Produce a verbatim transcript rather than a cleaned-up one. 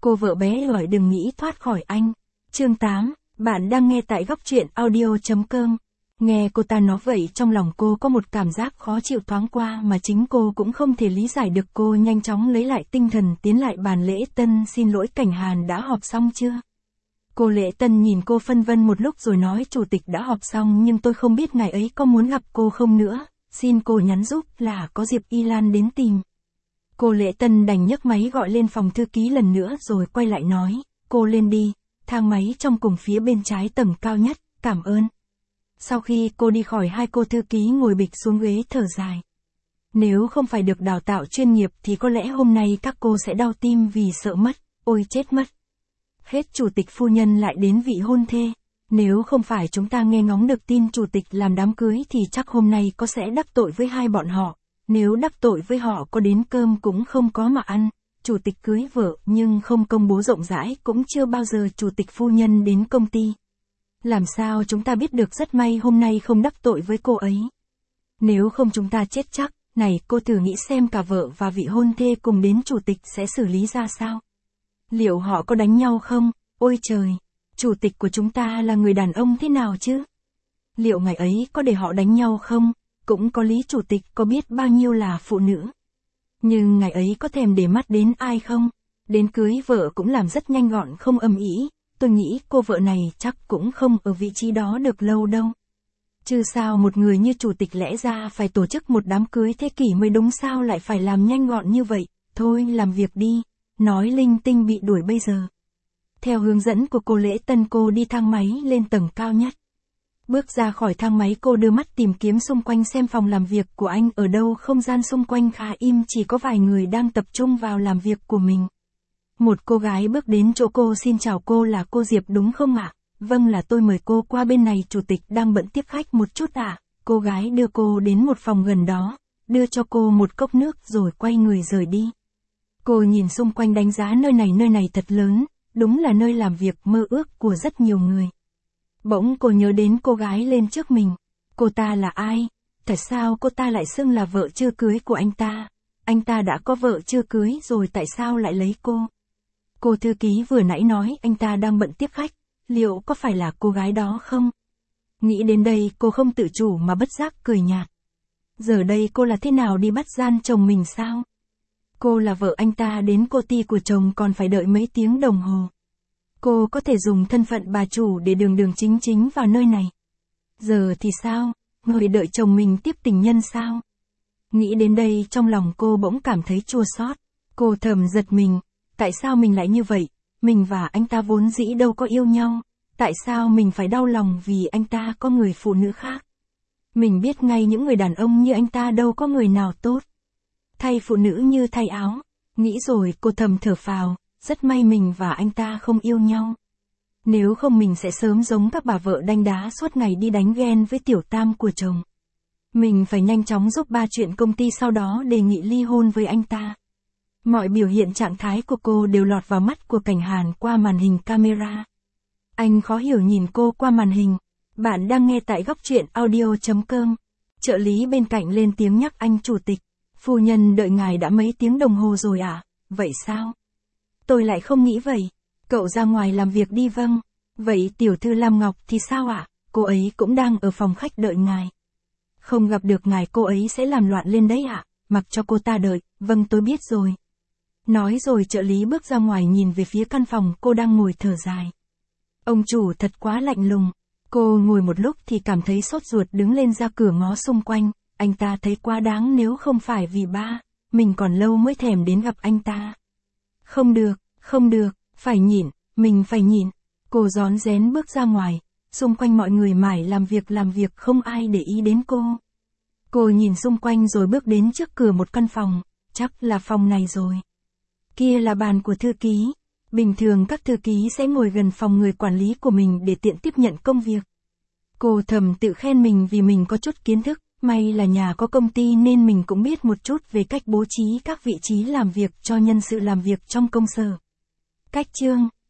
cô vợ bé gọi đừng nghĩ thoát khỏi anh. Chương tám, bạn đang nghe tại góc truyện audio chấm com. Nghe cô ta nói vậy trong lòng cô có một cảm giác khó chịu thoáng qua mà chính cô cũng không thể lý giải được. Cô nhanh chóng lấy lại tinh thần tiến lại bàn lễ tân. Xin lỗi Cảnh Hàn, đã họp xong chưa? Cô Lễ Tân nhìn cô phân vân một lúc rồi nói chủ tịch đã họp xong nhưng tôi không biết ngài ấy có muốn gặp cô không nữa. Xin cô nhắn giúp là có Diệp Y Lan đến tìm. Cô Lễ Tân đành nhấc máy gọi lên phòng thư ký lần nữa rồi quay lại nói, cô lên đi, thang máy trong cùng phía bên trái tầng cao nhất, cảm ơn. Sau khi cô đi khỏi, hai cô thư ký ngồi bịch xuống ghế thở dài. Nếu không phải được đào tạo chuyên nghiệp thì có lẽ hôm nay các cô sẽ đau tim vì sợ mất, ôi chết mất. Hết chủ tịch phu nhân lại đến vị hôn thê. Nếu không phải chúng ta nghe ngóng được tin chủ tịch làm đám cưới thì chắc hôm nay có sẽ đắc tội với hai bọn họ. Nếu đắc tội với họ có đến cơm cũng không có mà ăn. Chủ tịch cưới vợ nhưng không công bố rộng rãi, cũng chưa bao giờ chủ tịch phu nhân đến công ty. Làm sao chúng ta biết được? Rất may hôm nay không đắc tội với cô ấy. Nếu không chúng ta chết chắc. Này cô thử nghĩ xem cả vợ và vị hôn thê cùng đến chủ tịch sẽ xử lý ra sao? Liệu họ có đánh nhau không? Ôi trời! Chủ tịch của chúng ta là người đàn ông thế nào chứ? Liệu ngày ấy có để họ đánh nhau không? Cũng có lý, chủ tịch có biết bao nhiêu là phụ nữ. Nhưng ngày ấy có thèm để mắt đến ai không? Đến cưới vợ cũng làm rất nhanh gọn, không ầm ĩ. Tôi nghĩ cô vợ này chắc cũng không ở vị trí đó được lâu đâu. Chứ sao một người như chủ tịch lẽ ra phải tổ chức một đám cưới thế kỷ mới đúng, sao lại phải làm nhanh gọn như vậy? Thôi làm việc đi. Nói linh tinh bị đuổi bây giờ. Theo hướng dẫn của cô Lễ Tân, cô đi thang máy lên tầng cao nhất. Bước ra khỏi thang máy, cô đưa mắt tìm kiếm xung quanh xem phòng làm việc của anh ở đâu. Không gian xung quanh khá im, chỉ có vài người đang tập trung vào làm việc của mình. Một cô gái bước đến chỗ cô. Xin chào, cô là cô Diệp đúng không ạ? Vâng, là tôi, mời cô qua bên này, chủ tịch đang bận tiếp khách một chút ạ. Cô gái đưa cô đến một phòng gần đó, đưa cho cô một cốc nước rồi quay người rời đi. Cô nhìn xung quanh đánh giá nơi này, nơi này thật lớn, đúng là nơi làm việc mơ ước của rất nhiều người. Bỗng cô nhớ đến cô gái lên trước mình. Cô ta là ai? Tại sao cô ta lại xưng là vợ chưa cưới của anh ta? Anh ta đã có vợ chưa cưới rồi, tại sao lại lấy cô? Cô thư ký vừa nãy nói anh ta đang bận tiếp khách, liệu có phải là cô gái đó không? Nghĩ đến đây cô không tự chủ mà bất giác cười nhạt. Giờ đây cô là thế nào, đi bắt gian chồng mình sao? Cô là vợ anh ta, đến cô ty của chồng còn phải đợi mấy tiếng đồng hồ. Cô có thể dùng thân phận bà chủ để đường đường chính chính vào nơi này. Giờ thì sao? Người đợi chồng mình tiếp tình nhân sao? Nghĩ đến đây trong lòng cô bỗng cảm thấy chua xót. Cô thầm giật mình. Tại sao mình lại như vậy? Mình và anh ta vốn dĩ đâu có yêu nhau. Tại sao mình phải đau lòng vì anh ta có người phụ nữ khác? Mình biết ngay những người đàn ông như anh ta đâu có người nào tốt. Thay phụ nữ như thay áo. Nghĩ rồi cô thầm thở phào, rất may mình và anh ta không yêu nhau. Nếu không mình sẽ sớm giống các bà vợ đanh đá suốt ngày đi đánh ghen với tiểu tam của chồng. Mình phải nhanh chóng giúp ba chuyện công ty, sau đó đề nghị ly hôn với anh ta. Mọi biểu hiện trạng thái của cô đều lọt vào mắt của Cảnh Hàn qua màn hình camera. Anh khó hiểu nhìn cô qua màn hình. Bạn đang nghe tại góc truyện audio chấm com. Trợ lý bên cạnh lên tiếng nhắc anh, chủ tịch. Phu nhân đợi ngài đã mấy tiếng đồng hồ rồi à? Vậy sao? Tôi lại không nghĩ vậy. Cậu ra ngoài làm việc đi. Vâng. Vậy tiểu thư Lam Ngọc thì sao ạ? Cô ấy cũng đang ở phòng khách đợi ngài. Không gặp được ngài cô ấy sẽ làm loạn lên đấy ạ. Mặc cho cô ta đợi. Vâng, tôi biết rồi. Nói rồi trợ lý bước ra ngoài nhìn về phía căn phòng cô đang ngồi thở dài. Ông chủ thật quá lạnh lùng. Cô ngồi một lúc thì cảm thấy sốt ruột, đứng lên ra cửa ngó xung quanh. Anh ta thấy quá đáng, nếu không phải vì ba, mình còn lâu mới thèm đến gặp anh ta. Không được, không được, phải nhịn, mình phải nhịn. Cô rón rén bước ra ngoài, xung quanh mọi người mải làm việc làm việc, không ai để ý đến cô. Cô nhìn xung quanh rồi bước đến trước cửa một căn phòng, chắc là phòng này rồi. Kia là bàn của thư ký. Bình thường các thư ký sẽ ngồi gần phòng người quản lý của mình để tiện tiếp nhận công việc. Cô thầm tự khen mình vì mình có chút kiến thức, may là nhà có công ty nên mình cũng biết một chút về cách bố trí các vị trí làm việc cho nhân sự làm việc trong công sở. Cách chương